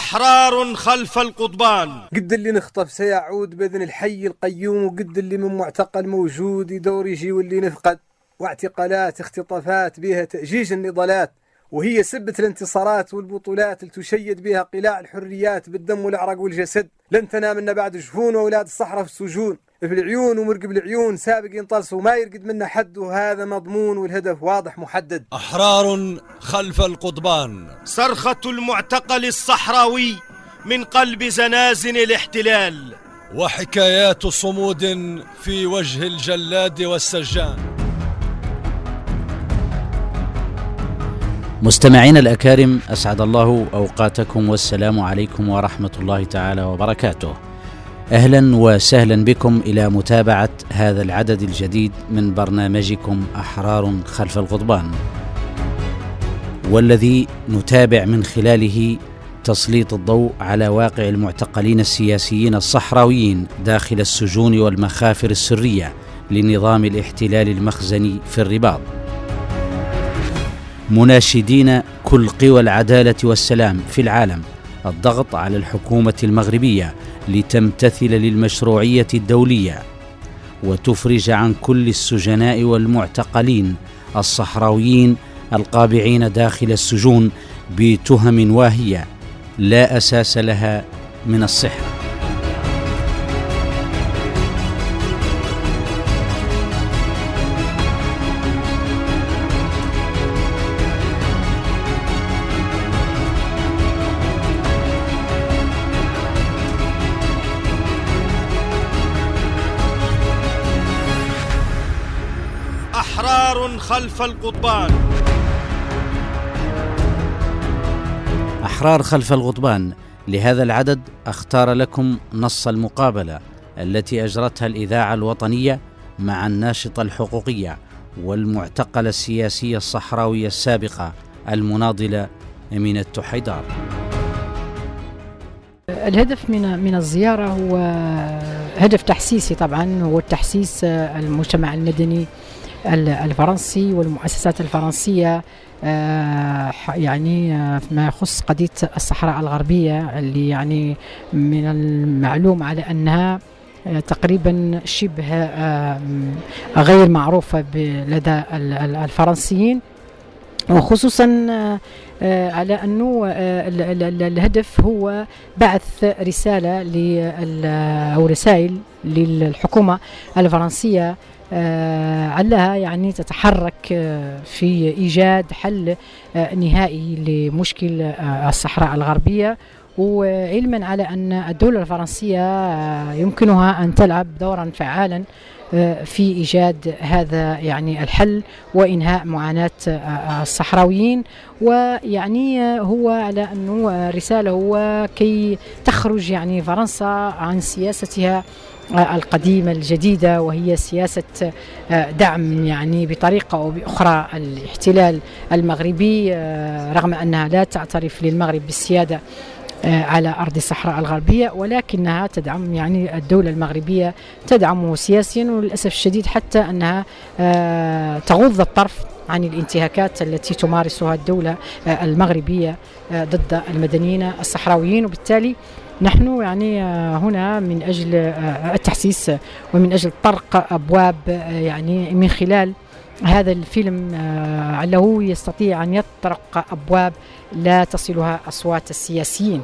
أحرار خلف القضبان. قد اللي نخطف سيعود بإذن الحي القيوم، وقد اللي من معتقل موجود يدور يجي واللي نفقد، واعتقالات اختطافات بها تأجيج النضالات، وهي سبة الانتصارات والبطولات اللي تشيد بها قلاع الحريات بالدم والعرق والجسد. لن تنام منا بعد جفون وأولاد الصحراء في السجون، في العيون ومرقب العيون سابق ينطلس وما يرقد منا حد، وهذا مضمون والهدف واضح محدد. أحرار خلف القضبان. صرخة المعتقل الصحراوي من قلب زنازن الاحتلال، وحكايات صمود في وجه الجلاد والسجان. مستمعين الأكارم، أسعد الله أوقاتكم والسلام عليكم ورحمة الله تعالى وبركاته. أهلا وسهلا بكم إلى متابعة هذا العدد الجديد من برنامجكم أحرار خلف القضبان، والذي نتابع من خلاله تسليط الضوء على واقع المعتقلين السياسيين الصحراويين داخل السجون والمخافر السرية لنظام الاحتلال المخزني في الرباط، مناشدين كل قوى العدالة والسلام في العالم الضغط على الحكومة المغربية لتمتثل للمشروعية الدولية وتفرج عن كل السجناء والمعتقلين الصحراويين القابعين داخل السجون بتهم واهية لا أساس لها من الصحة. أحرار خلف القضبان. أحرار خلف القضبان. لهذا العدد أختار لكم نص المقابلة التي أجرتها الإذاعة الوطنية مع الناشطة الحقوقية والمعتقلة السياسية الصحراوية السابقة المناضلة أمينة حيدار. الهدف من الزيارة هو هدف تحسيسي، طبعا هو التحسيس المجتمع المدني الفرنسي والمؤسسات الفرنسية، يعني فيما يخص قضية الصحراء الغربية، اللي يعني من المعلوم على أنها تقريبا شبه غير معروفة لدى الفرنسيين، وخصوصا على أنه الهدف هو بعث رسالة أو رسائل للحكومة الفرنسية علها يعني تتحرك في إيجاد حل نهائي لمشكل الصحراء الغربية، وعلما على أن الدولة الفرنسية يمكنها أن تلعب دورا فعالا في إيجاد هذا يعني الحل وإنهاء معاناة الصحراويين. ويعني هو على أنه رسالة هو كي تخرج يعني فرنسا عن سياستها القديمة الجديدة، وهي سياسة دعم يعني بطريقة أو بأخرى الاحتلال المغربي، رغم أنها لا تعترف للمغرب بالسيادة على أرض الصحراء الغربية، ولكنها تدعم يعني الدولة المغربية تدعمه سياسيا، وللأسف الشديد حتى أنها تغض الطرف عن الانتهاكات التي تمارسها الدولة المغربية ضد المدنيين الصحراويين. وبالتالي نحن يعني هنا من أجل التحسيس ومن أجل طرق أبواب يعني من خلال هذا الفيلم علّه يستطيع أن يطرق أبواب لا تصلها أصوات السياسيين.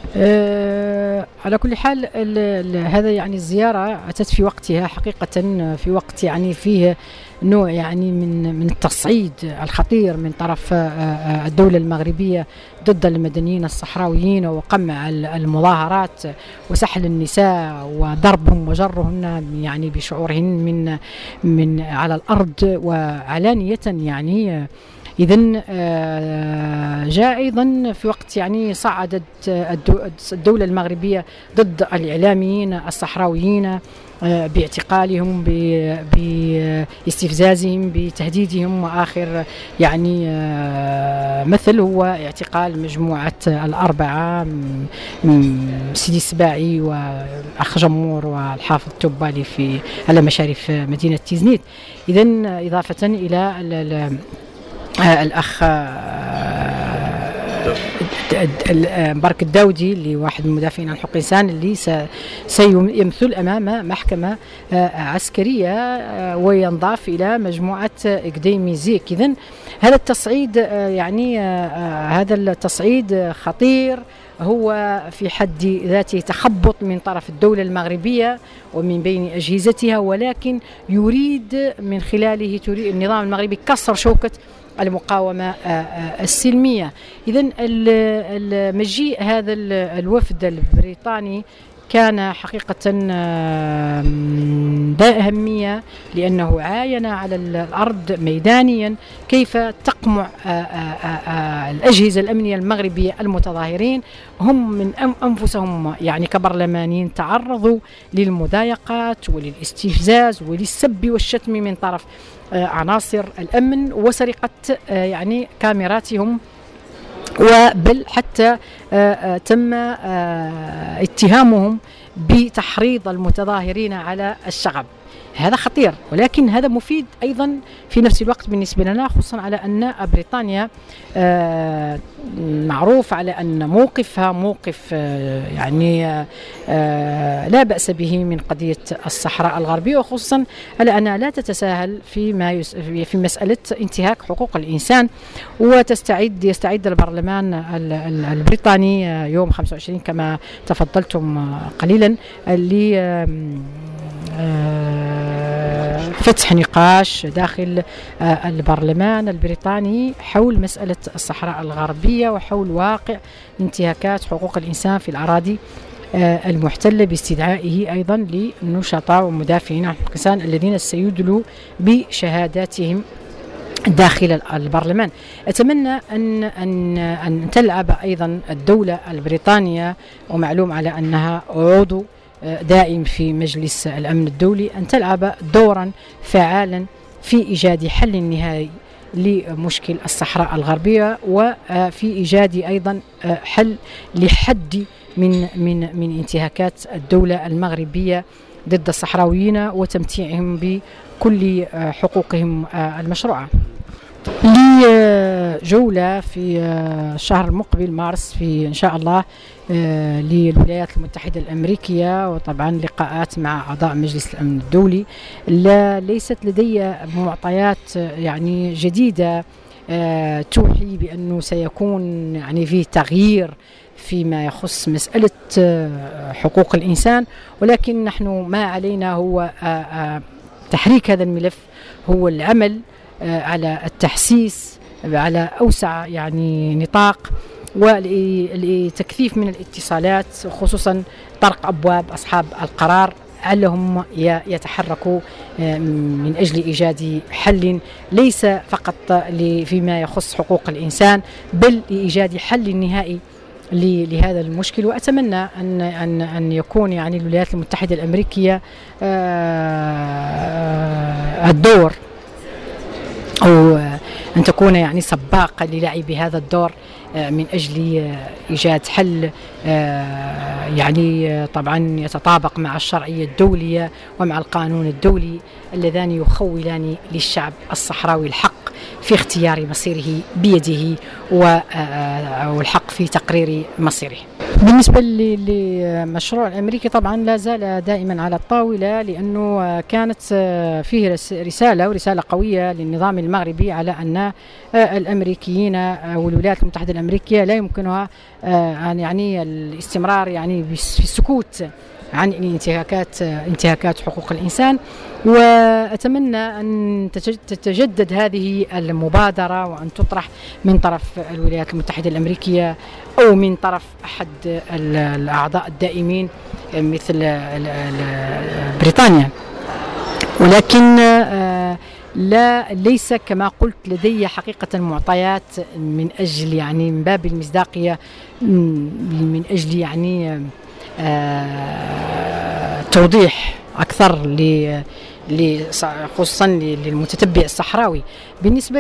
على كل حال هذا يعني الزيارة أتت في وقتها حقيقة، في وقت يعني فيه نوع يعني من التصعيد الخطير من طرف الدولة المغربية ضد المدنيين الصحراويين، وقمع المظاهرات وسحل النساء وضربهم وجرهن يعني بشعورهن من على الأرض وعلانية يعني. إذن جاء أيضا في وقت يعني صعدت الدولة المغربية ضد الإعلاميين الصحراويين باعتقالهم، باستفزازهم، بتهديدهم، وآخر يعني مثل هو اعتقال مجموعة الأربعة، سيدي السباعي والأخ جمور والحافظ التبالي على مشارف مدينة تيزنيت. إذن إضافة إلى الأخ مبارك الداودي اللي واحد من المدافعين عن حقوق الإنسان اللي سيمثل أمام محكمة عسكرية وينضاف إلى مجموعة إقديمي زيك. إذن هذا التصعيد هذا التصعيد خطير، هو في حد ذاته تخبط من طرف الدولة المغربية ومن بين أجهزتها، ولكن يريد من خلاله النظام المغربي كسر شوكة المقاومة السلمية. إذن مجيء هذا الوفد البريطاني كان حقيقة ذا أهمية، لأنه عاين على الأرض ميدانيا كيف تقمع الأجهزة الأمنية المغربية المتظاهرين. هم من أنفسهم كبرلمانيين تعرضوا للمضايقات وللاستفزاز وللسب والشتم من طرف عناصر الأمن وسرقة كاميراتهم، وبل حتى تم اتهامهم بتحريض المتظاهرين على الشغب. هذا خطير، ولكن هذا مفيد أيضا في نفس الوقت بالنسبة لنا، خصوصا على أن بريطانيا معروف على أن موقفها موقف لا بأس به من قضية الصحراء الغربية، وخصوصا على أنها لا تتساهل في مسألة انتهاك حقوق الإنسان. يستعد البرلمان البريطاني يوم 25 كما تفضلتم قليلا فتح نقاش داخل البرلمان البريطاني حول مسألة الصحراء الغربية وحول واقع انتهاكات حقوق الإنسان في الأراضي المحتلة، باستدعائه أيضا للنشطاء ومدافعين عن حقوق الإنسان الذين سيدلوا بشهاداتهم داخل البرلمان. أتمنى أن تلعب أيضا الدولة البريطانية، ومعلوم على أنها عضو دائم في مجلس الأمن الدولي، أن تلعب دورا فعالا في إيجاد حل نهائي لمشكل الصحراء الغربية، وفي إيجاد أيضا حل لحد من انتهاكات الدولة المغربية ضد الصحراويين وتمتيعهم بكل حقوقهم المشروعة. لي جولة في الشهر المقبل مارس في إن شاء الله للولايات المتحدة الأمريكية، وطبعا لقاءات مع أعضاء مجلس الأمن الدولي. ليست لدي معطيات جديدة توحي بأنه سيكون فيه تغيير فيما يخص مسألة حقوق الإنسان، ولكن نحن ما علينا هو تحريك هذا الملف، هو العمل على التحسيس على أوسع نطاق، ولتكثيف من الاتصالات، خصوصا طرق أبواب أصحاب القرار لعلهم يتحركوا من أجل إيجاد حل ليس فقط فيما يخص حقوق الإنسان، بل لإيجاد حل نهائي لهذا المشكل. وأتمنى أن يكون الولايات المتحدة الأمريكية الدور، أو أن تكون سباقة للعب هذا الدور من أجل إيجاد حل طبعا يتطابق مع الشرعية الدولية ومع القانون الدولي، اللذان يخولان للشعب الصحراوي الحق في اختيار مصيره بيده والحق في تقرير مصيره. بالنسبة للمشروع الأمريكي طبعا لا زال دائما على الطاولة، لأنه كانت فيه رسالة قوية للنظام المغربي على أن الأمريكيين والولايات المتحدة الأمريكية لا يمكنها الاستمرار في السكوت عن انتهاكات حقوق الإنسان. وأتمنى أن تتجدد هذه المبادرة وأن تطرح من طرف الولايات المتحدة الأمريكية أو من طرف أحد الأعضاء الدائمين مثل بريطانيا. ولكن ليس كما قلت لدي حقيقة معطيات من أجل من باب المصداقية، من أجل توضيح أكثر خصوصا للمتتبع الصحراوي. بالنسبة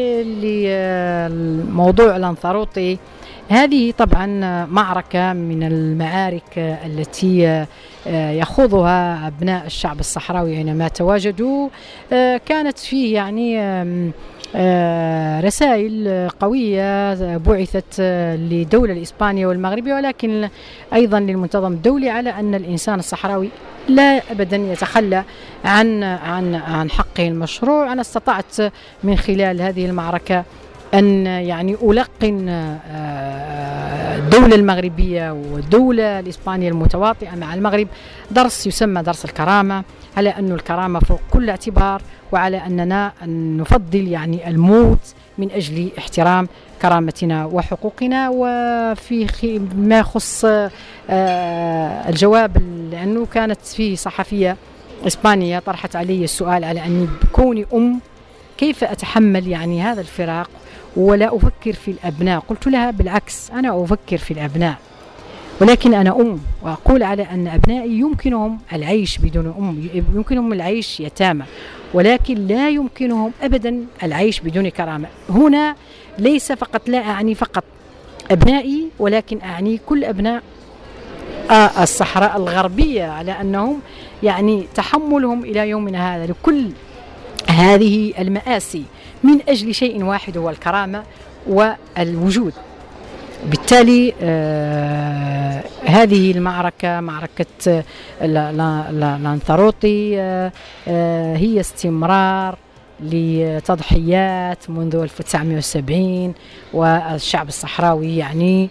للموضوع الأنثروطي، هذه طبعا معركة من المعارك التي يخوضها أبناء الشعب الصحراوي أينما تواجدوا. كانت فيه رسائل قوية بعثت للدولة الإسبانية والمغربية، ولكن أيضا للمنتظم الدولي، على أن الإنسان الصحراوي لا أبدا يتخلى عن حقه المشروع. أنا استطعت من خلال هذه المعركة أن يعني ألقن الدولة المغربية والدولة الإسبانية المتواطئة مع المغرب درس يسمى درس الكرامة، على أن الكرامة فوق كل اعتبار، وعلى أننا نفضل يعني الموت من أجل احترام كرامتنا وحقوقنا. وفي ما يخص الجواب، لأنه كانت فيه صحفية إسبانية طرحت علي السؤال على أني بكوني كيف أتحمل يعني هذا الفراق ولا أفكر في الأبناء. قلت لها بالعكس، أنا أفكر في الأبناء، ولكن أنا وأقول على أن أبنائي يمكنهم العيش بدون يمكنهم العيش يتامى، ولكن لا يمكنهم أبدا العيش بدون كرامة. هنا ليس فقط، لا أعني فقط أبنائي، ولكن أعني كل أبناء الصحراء الغربية، على أنهم يعني تحملهم إلى يومنا هذا لكل هذه المآسي من أجل شيء واحد، هو الكرامة والوجود. بالتالي هذه المعركة، معركة لانثروطي، هي استمرار لتضحيات منذ 1970، والشعب الصحراوي يعني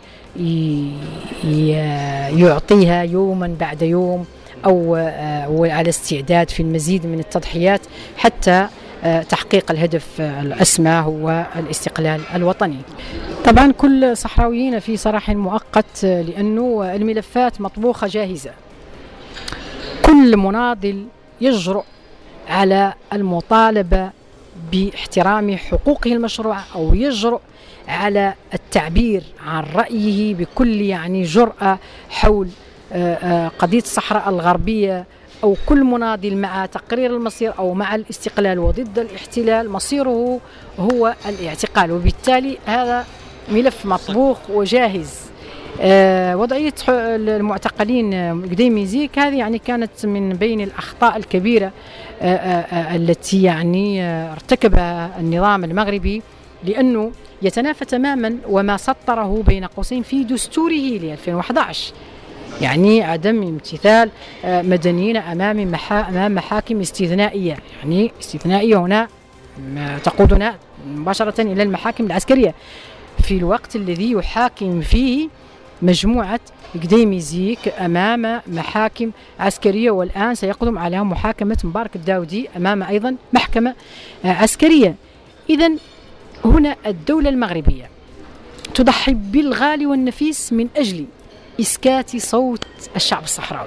يعطيها يوما بعد يوم، أو على استعداد في المزيد من التضحيات حتى تحقيق الهدف الأسمى، هو الاستقلال الوطني. طبعا كل صحراويين في سراح مؤقت، لأنه الملفات مطبوخة جاهزة. كل مناضل يجرؤ على المطالبة باحترام حقوقه المشروعة، أو يجرؤ على التعبير عن رأيه بكل يعني جرأة حول قضية الصحراء الغربية، أو كل مناضل مع تقرير المصير أو مع الاستقلال وضد الاحتلال مصيره هو الاعتقال. وبالتالي هذا ملف مطبوخ وجاهز. وضعية المعتقلين قديم ميزيك هذه يعني كانت من بين الأخطاء الكبيرة التي يعني ارتكبها النظام المغربي، لأنه يتنافى تماما وما سطره بين قوسين في دستوره ل 2011، يعني عدم امتثال مدنيين أمام محاكم استثنائية. يعني استثنائية هنا تقودنا مباشرة إلى المحاكم العسكرية في الوقت الذي يحاكم فيه مجموعة قديميزيك أمام محاكم عسكرية، والآن سيقدم على محاكمة مبارك الداودي أمام أيضا محكمة عسكرية. إذن هنا الدولة المغربية تضحي بالغالي والنفيس من أجل إسكات صوت الشعب الصحراوي.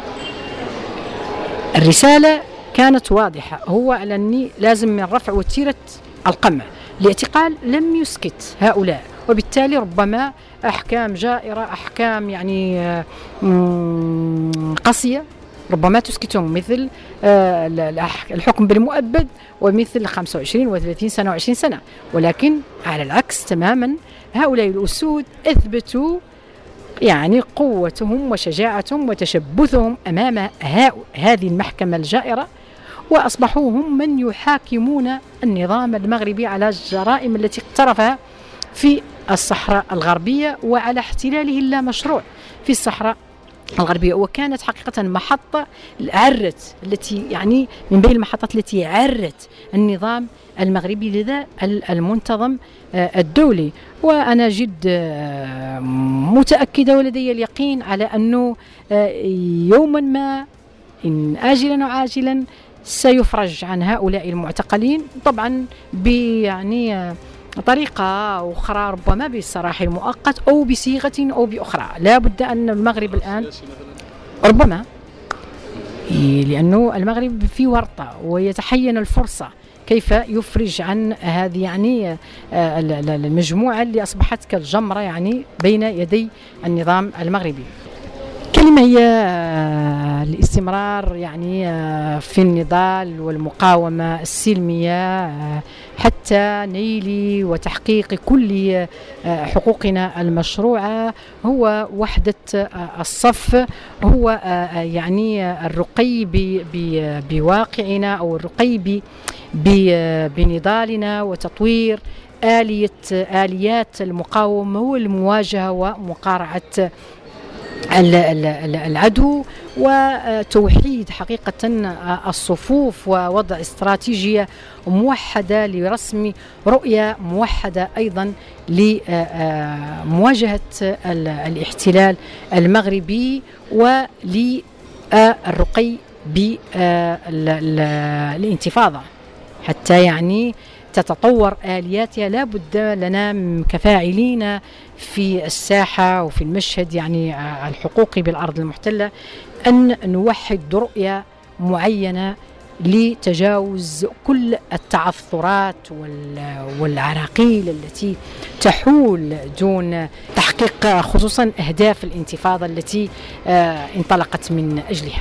الرسالة كانت واضحة، هو على أني لازم من رفع وتيرة القمع. الاعتقال لم يسكت هؤلاء، وبالتالي ربما أحكام جائرة، أحكام يعني قاسية ربما تسكتهم، مثل الحكم بالمؤبد، ومثل 25 و30 سنة و20 سنة. ولكن على العكس تماما، هؤلاء الأسود أثبتوا يعني قوتهم وشجاعتهم وتشبثهم أمام هذه المحكمة الجائرة، وأصبحوا هم من يحاكمون النظام المغربي على الجرائم التي اقترفها في الصحراء الغربية وعلى احتلاله اللامشروع في الصحراء الغربية. وكانت حقيقة محطة عرت، التي يعني من بين المحطات التي عرت النظام المغربي لذا المنتظم الدولي. وأنا جد متأكدة ولدي اليقين على أنه يوما ما، إن آجلا وعاجلا، سيفرج عن هؤلاء المعتقلين، طبعا يعني طريقة أخرى، ربما بالسراح المؤقت أو بصيغة أو بأخرى. لا بد أن المغرب الآن ربما، لأنه المغرب في ورطة ويتحين الفرصة كيف يفرج عن هذه يعني المجموعة اللي أصبحت كالجمرة يعني بين يدي النظام المغربي. الكلمة هي الاستمرار يعني في النضال والمقاومة السلمية حتى نيل وتحقيق كل حقوقنا المشروعة. هو وحدة الصف، هو يعني الرقي بواقعنا أو الرقي بنضالنا وتطوير آليات المقاومة والمواجهة ومقارعة العدو وتوحيد حقيقة الصفوف ووضع استراتيجية موحدة لرسم رؤية موحدة أيضا لمواجهة الاحتلال المغربي وللرقي بالانتفاضة حتى يعني تتطور آلياتها. لا بد لنا كفاعلين في الساحة وفي المشهد يعني الحقوقي بالأرض المحتلة أن نوحد رؤية معينة لتجاوز كل التعثرات والعراقيل التي تحول دون تحقيق خصوصا أهداف الانتفاضة التي انطلقت من أجلها.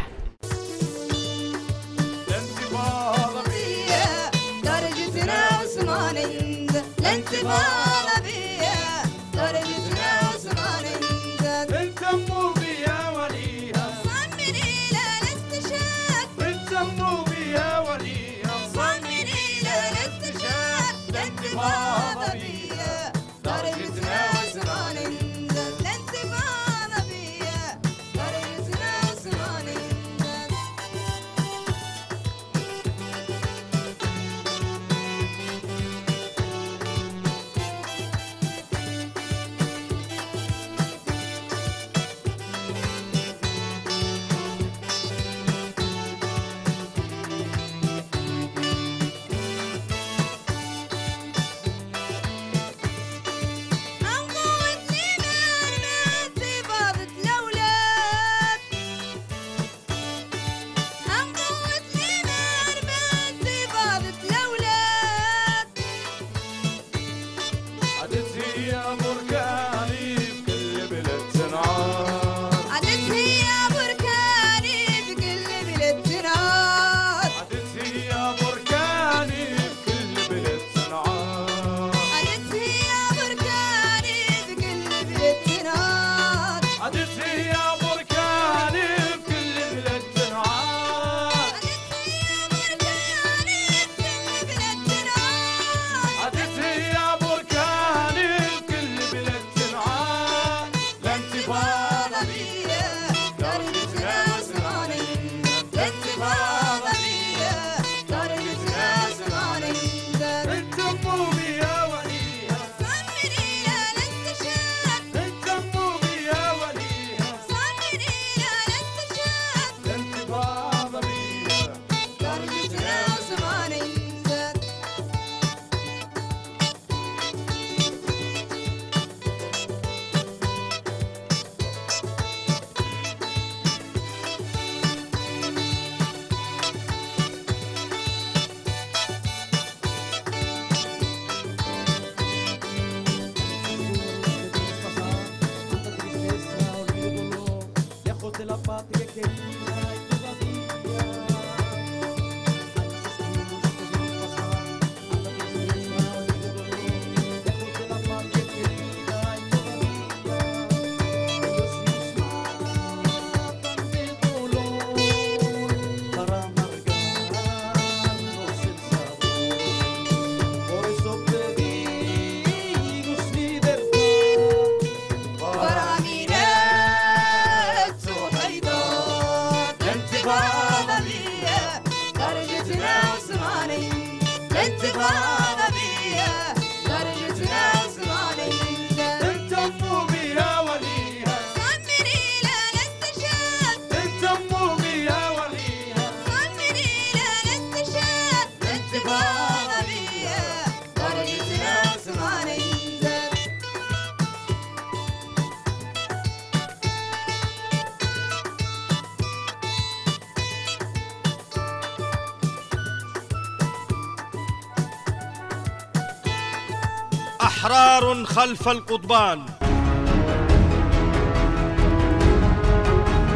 أحرار خلف القضبان.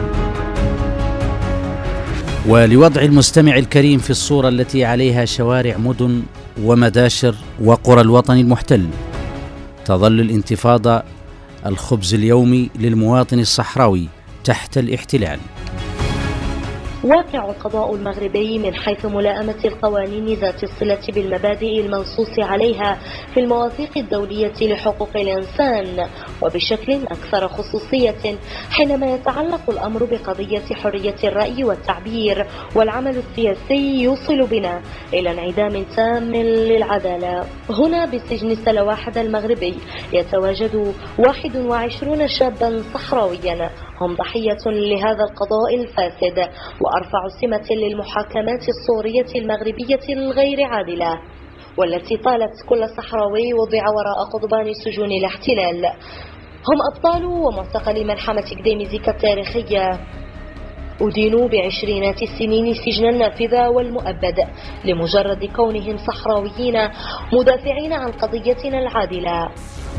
ولوضع المستمع الكريم في الصورة التي عليها شوارع مدن ومداشر وقرى الوطن المحتل، تظل الانتفاضة الخبز اليومي للمواطن الصحراوي تحت الاحتلال. واقع القضاء المغربي من حيث ملائمة القوانين ذات الصلة بالمبادئ المنصوص عليها في المواثيق الدولية لحقوق الإنسان، وبشكل أكثر خصوصية حينما يتعلق الأمر بقضية حرية الرأي والتعبير والعمل السياسي، يوصل بنا إلى انعدام تام للعدالة. هنا بسجن سلواحد المغربي يتواجد 21 شابا صحراويا هم ضحية لهذا القضاء الفاسد، وأرفع سمة للمحاكمات الصورية المغربية الغير عادلة، والتي طالت كل صحراوي وضع وراء قضبان سجون الاحتلال. هم أبطال ومعتقلي ملحمة كديميزيكا التاريخية، أدينوا ب20 السنين سجنا النافذة والمؤبد لمجرد كونهم صحراويين مدافعين عن قضيتنا العادلة.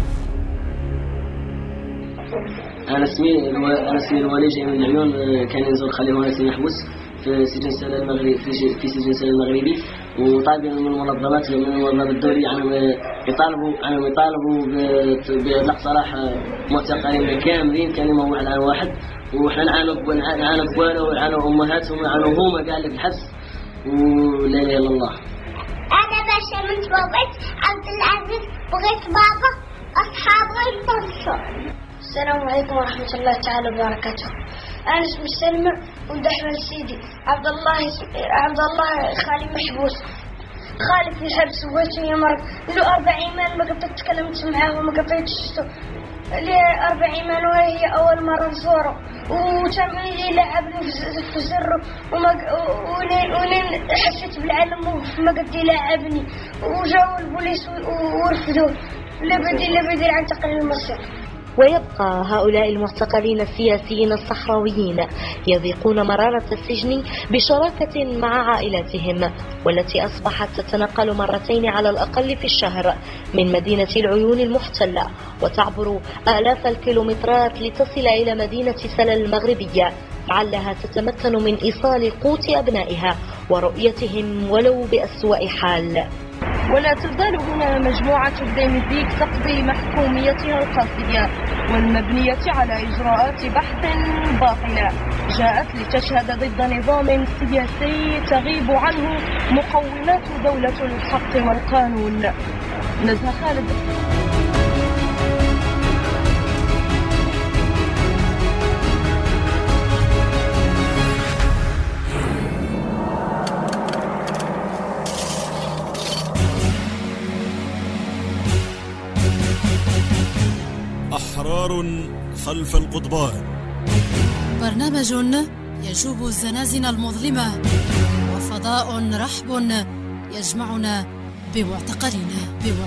أنا اسمي الوالي، جاي من العيون. كان ينزل خليه هنا محبوس في سجن سلا المغربي، في سجن سلا المغربي، وطالب من المنظمات الدولية يطالبوا بإطلاق سراح معتقلين كاملين كلمة على واحد. وإحنا نعانوا أخوانا ونعانوا أمهاتهم ونعانوا هما قاعد في الحبس، ولا إله إلا الله. أنا باشا من بابت عبد العزيز، بغيت بابا أصحابي يفلسوا. السلام عليكم ورحمة الله تعالى وبركاته. أنا اسمي سلمى ولد أحمد سيدي عبد الله خالي محبوس. خالي في الحبس وجهي مرض له 4 أيام، ما قدرت تكلمت معاه وما قدرت شفته لي 4 أيام، وهي أول مرة نزوره، وتم يلعبني في زره ولين حسيت بالعلم وما قد يلعبني، وجاوا البوليس ورفضوه. لا بديل عن تقليل المصير. ويبقى هؤلاء المعتقلين السياسيين الصحراويين يذيقون مرارة السجن بشراكة مع عائلاتهم، والتي أصبحت تتنقل 2 مرات على الأقل في الشهر من مدينة العيون المحتلة، وتعبر آلاف الكيلومترات لتصل إلى مدينة سلا المغربية، لعلها تتمكن من إيصال قوت أبنائها ورؤيتهم ولو بأسوأ حال. ولا تزال هنا مجموعة كديميزيك تقضي محكوميتها القاسية والمبنية على إجراءات بحث باطلة جاءت لتشهد ضد نظام سياسي تغيب عنه مقومات دولة الحق والقانون. نزهة خالد. أحرار خلف القضبان، برنامج يجوب الزنازن المظلمة، وفضاء رحب يجمعنا بمعتقلين.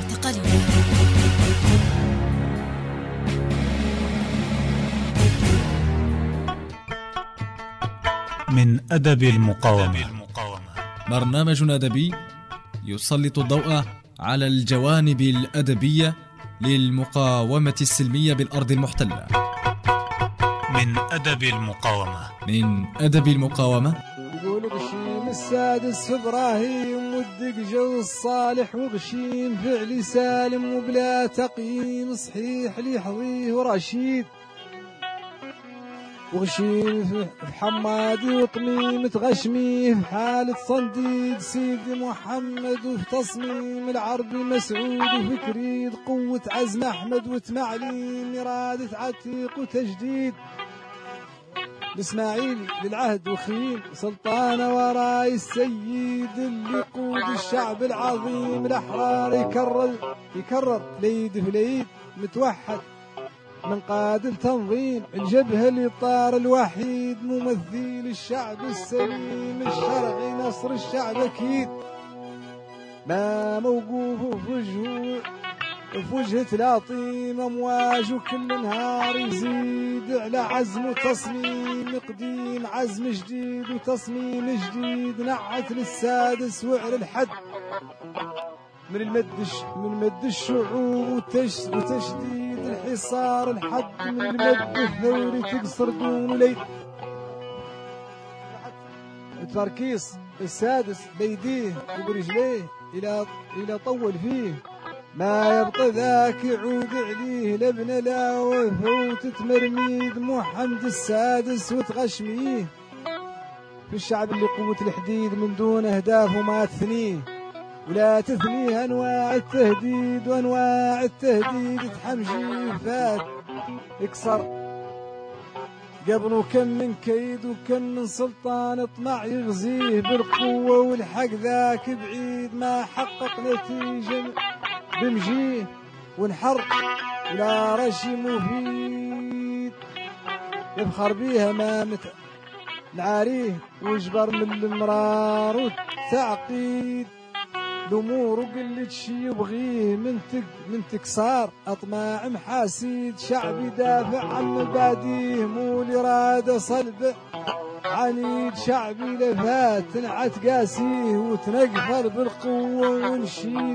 من أدب المقاومة، برنامج أدبي يسلط الضوء على الجوانب الأدبية للمقاومة السلمية بالأرض المحتلة. من أدب المقاومة. يقول غشيم السادس إبراهيم والدق جو الصالح، وغشيم فعلي سالم وبلا تقييم صحيح ليحظيه ورشيد، وغشيم في حمادي وطميمة غشميه في حالة صنديد سيدي محمد، وفي تصميم العربي مسعود، وفي كريد قوة عزم أحمد، وتمعليم إرادة عتيق وتجديد الإسماعيلي للعهد، وخيم سلطانة وراي السيد اللي يقود الشعب العظيم الأحرار، يكرر ليد في ليد متوحد من قاد التنظيم الجبهة الإطار الوحيد، ممثل الشعب السليم الشرعي نصر الشعب أكيد، ما موقوفه في وجهة لاطيم أمواج، وكل نهار يزيد على عزم وتصميم قديم، عزم جديد وتصميم جديد، نعت للسادس وعر الحد من المد الشعوب وتشديد الحصار الحد، من المد الثوري تقصر دون ليل تفركيص السادس بيديه وبرجليه إلى طول فيه، ما يبطي ذاك يعود عليه لبن لا وفوت تمرميد محمد السادس وتغشميه. في الشعب اللي قوة الحديد من دون أهداف وما تثنيه، ولا تثنيه أنواع التهديد وأنواع التهديد تحمشي فات يكسر قبل كم من كيد وكم من سلطان طمع يغزيه بالقوة والحق ذاك بعيد ما حقق نتيجة بمجيه ونحر لا رشي مفيد يبخر بيها ما نعاريه ويجبر من المرار والتعقيد الأمور وقلة شي يبغيه من تكسار أطماع محاسيد شعب يدافع عن مباديه مو الإرادة صلب عنيد شعبي لفات تنعت قاسيه وتنقفر بالقوة ونشيد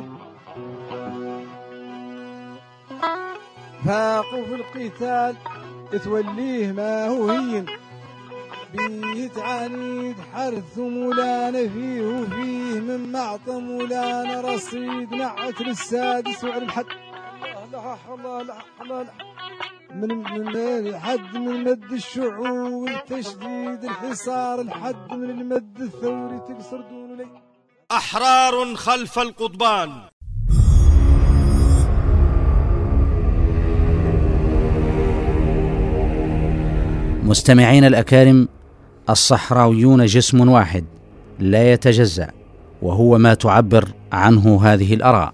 فاقوا في القتال توليه ما هو هين بيه تعانيد حرث مولانا فيه وفيه من معطى مولانا رصيد نعت للسادس وعلى الحد من الحد من مد الشعوب تشديد الحصار الحد من المد الثوري تكسر دون لي. أحرار خلف القضبان. مستمعين الأكارم، الصحراويون جسم واحد لا يتجزأ، وهو ما تعبر عنه هذه الآراء.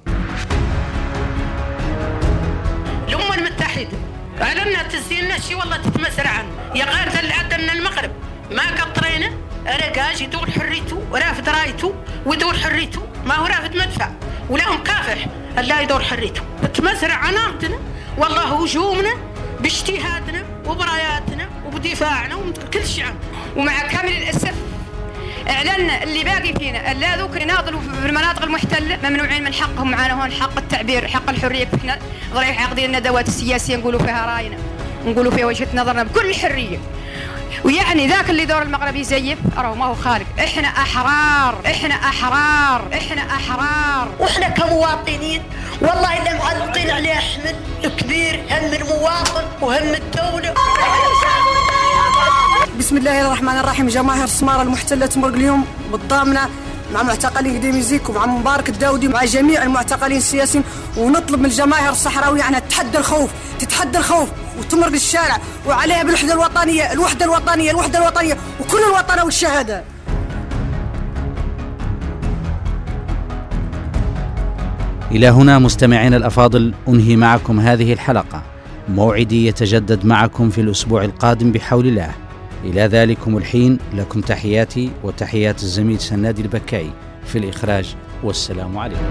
الأمة المتحدة أعلنا تسيلنا شي والله تتمسر عنه يا غير ذا اللي عدنا المغرب ما قطرينا رقاش يدور حريته ورافد رايته ويدور حريته ما هو رافد مدفع ولا مكافح لا يدور حريته تتمسر عن أرضنا والله هجومنا باجتهادنا وبراياتنا وبدفاعنا وكل شيء عنه. ومع كامل الأسف اعلنا اللي باقي فينا اللي ذوك يناضلوا في المناطق المحتله ممنوعين من حقهم معنا هون حق التعبير حق الحريه. احنا ضريح عقدين الندوات السياسيه نقولوا فيها راينا نقولوا فيها وجهه نظرنا بكل حريه. ويعني ذاك اللي دور المغرب يزيف أراه ما هو خالق. احنا احرار احنا احرار احنا احرار واحنا كمواطنين والله اللي معلقين عليه حمل كبير هم المواطن وهم الدوله. بسم الله الرحمن الرحيم. جماهير السمارة المحتلة تمرق اليوم بالضامنة مع معتقلين قديم يزيك ومع مبارك الداودي مع جميع المعتقلين السياسيين، ونطلب من الجماهير الصحراوية عنها تتحدى الخوف تتحدى الخوف وتمرق الشارع وعليها بالوحدة الوطنية الوحدة الوطنية الوحدة الوطنية وكل الوطن والشهادة. إلى هنا مستمعين الأفاضل أنهي معكم هذه الحلقة. موعدي يتجدد معكم في الأسبوع القادم بحول الله. إلى ذلكم الحين لكم تحياتي وتحيات الزميل سنادي البكاي في الإخراج، والسلام عليكم.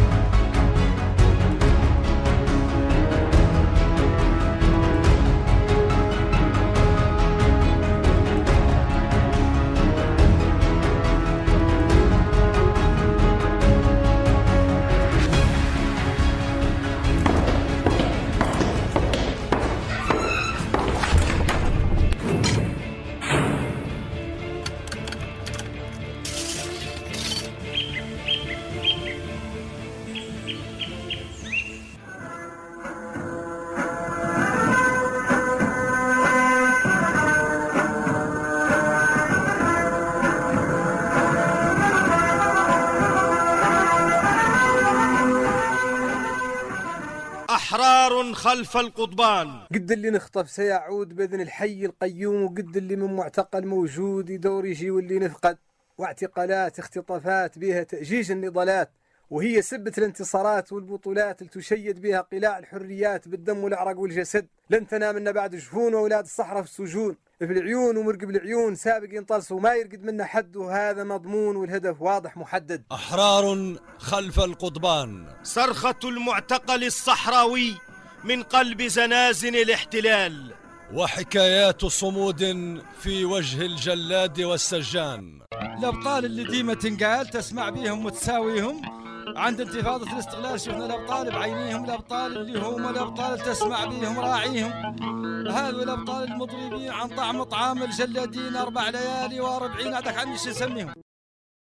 أحرار خلف القضبان. قد اللي نخطف سيعود بإذن الحي القيوم، وقد اللي من معتقل موجود يدور يجي واللي نفقد، واعتقالات اختطافات بها تأجيج النضالات، وهي سبة الانتصارات والبطولات اللي تشيد بها قلاع الحريات بالدم والعرق والجسد. لن تنام منا بعد جفون وأولاد الصحراء في السجون، في العيون ومرقب العيون سابق ينطلس وما يرقد منا حد، وهذا مضمون والهدف واضح محدد. أحرار خلف القضبان. صرخة المعتقل الصحراوي من قلب زنازن الاحتلال، وحكايات صمود في وجه الجلاد والسجان. الأبطال اللي ديما تنقال تسمع بيهم وتساويهم عند انتفاضة الاستقلال شفنا الأبطال بعينيهم، الأبطال اللي هم الأبطال تسمع بيهم راعيهم، هذول الأبطال المضربين عن طعم طعام الجلادين 4 ليالي و40 هذاك عني شو نسميهم.